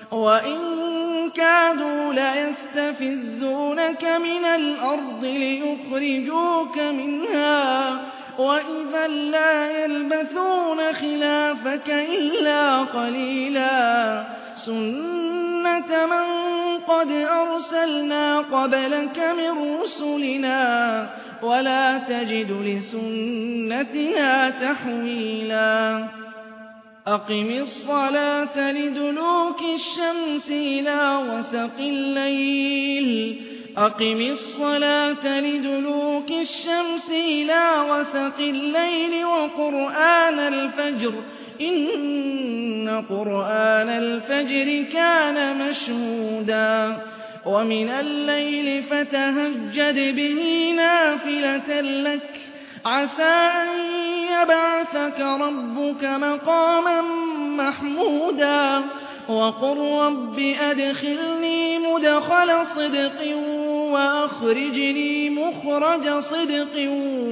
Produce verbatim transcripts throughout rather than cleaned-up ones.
وَإِن كَادُوا لَيَسْتَفِزُّونَكَ مِنَ الْأَرْضِ لِيُخْرِجُوكَ مِنْهَا ۖ وَإِذًا لَّا يَلْبَثُونَ خِلَافَكَ إِلَّا قَلِيلًا سُنَّةَ مَن قَدْ أَرْسَلْنَا قَبْلَكَ مِن رُّسُلِنَا ۖ وَلَا تَجِدُ لِسُنَّتِنَا تَحْوِيلًا أَقِمِ الصَّلَاةَ لِدُلُوكِ الشَّمْسِ إِلَىٰ غَسَقِ اللَّيْلِ أَقِمِ الصَّلَاةَ لِدُلُوكِ الشَّمْسِ إِلَىٰ غَسَقِ اللَّيْلِ وَقُرْآنَ الْفَجْرِ ۖ إِنَّ قُرْآنَ الْفَجْرِ كَانَ مَشْهُودًا وَمِنَ اللَّيْلِ فَتَهَجَّدْ بِهِ نَافِلَةً لَّكَ عَسَىٰ أَن يَبْعَثَكَ رَبُّكَ مَقَامًا مَّحْمُودًا وَقُل رَّبِّ أَدْخِلْنِي مُدْخَلَ صِدْقٍ وَأَخْرِجْنِي مُخْرَجَ صِدْقٍ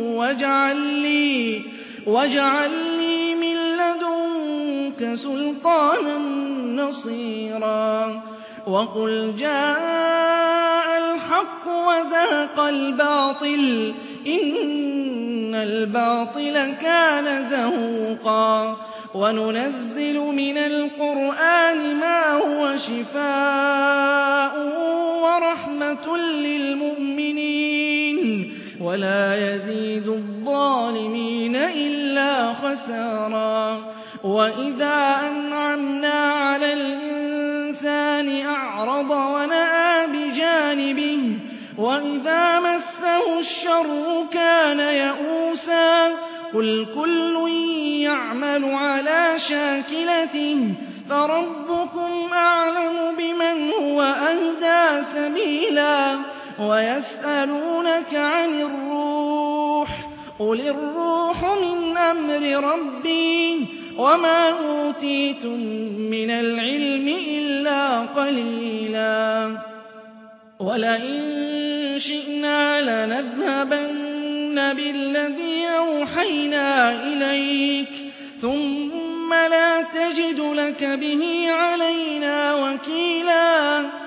وَاجْعَل لِّي مِن لَّدُنكَ سُلْطَانًا نَّصِيرًا وَقُلْ جَاءَ الْحَقُّ وَزَهَقَ الْبَاطِلُ إِنَّ الْبَاطِلَ كَانَ زَهُوقًا وَنُنَزِّلُ مِنَ الْقُرْآنِ مَا هُوَ شِفَاءٌ وَرَحْمَةٌ لِّلْمُؤْمِنِينَ وَلَا يَزِيدُ الظَّالِمِينَ إِلَّا خَسَارًا وَإِذَا أَنْعَمْنَا عَلَى الْإِنسَانِ أَعْرَضَ وَنَأَىٰ بِجَانِبِهِ وَإِذَا مَسَّهُ الشَّرُّ كَانَ يَئُوسًا قُلْ كُلٌّ يَعْمَلُ عَلَىٰ شَاكِلَتِهِ فَرَبُّكُمْ أَعْلَمُ بِمَنْ هُوَ أَهْدَىٰ سَبِيلًا وَيَسْأَلُونَكَ عَنِ الرُّوحِ قُلِ الرُّوحُ مِنْ أَمْرِ رَبِّي وَمَا أُوتِيتُم مِّنَ الْعِلْمِ إِلَّا قَلِيلًا وَلَئِن شِئْنَا لَنَذْهَبَنَّ بِالَّذِي أَوْحَيْنَا إِلَيْكَ ثُمَّ لَا تَجِدُ لَكَ بِهِ عَلَيْنَا وَكِيلًا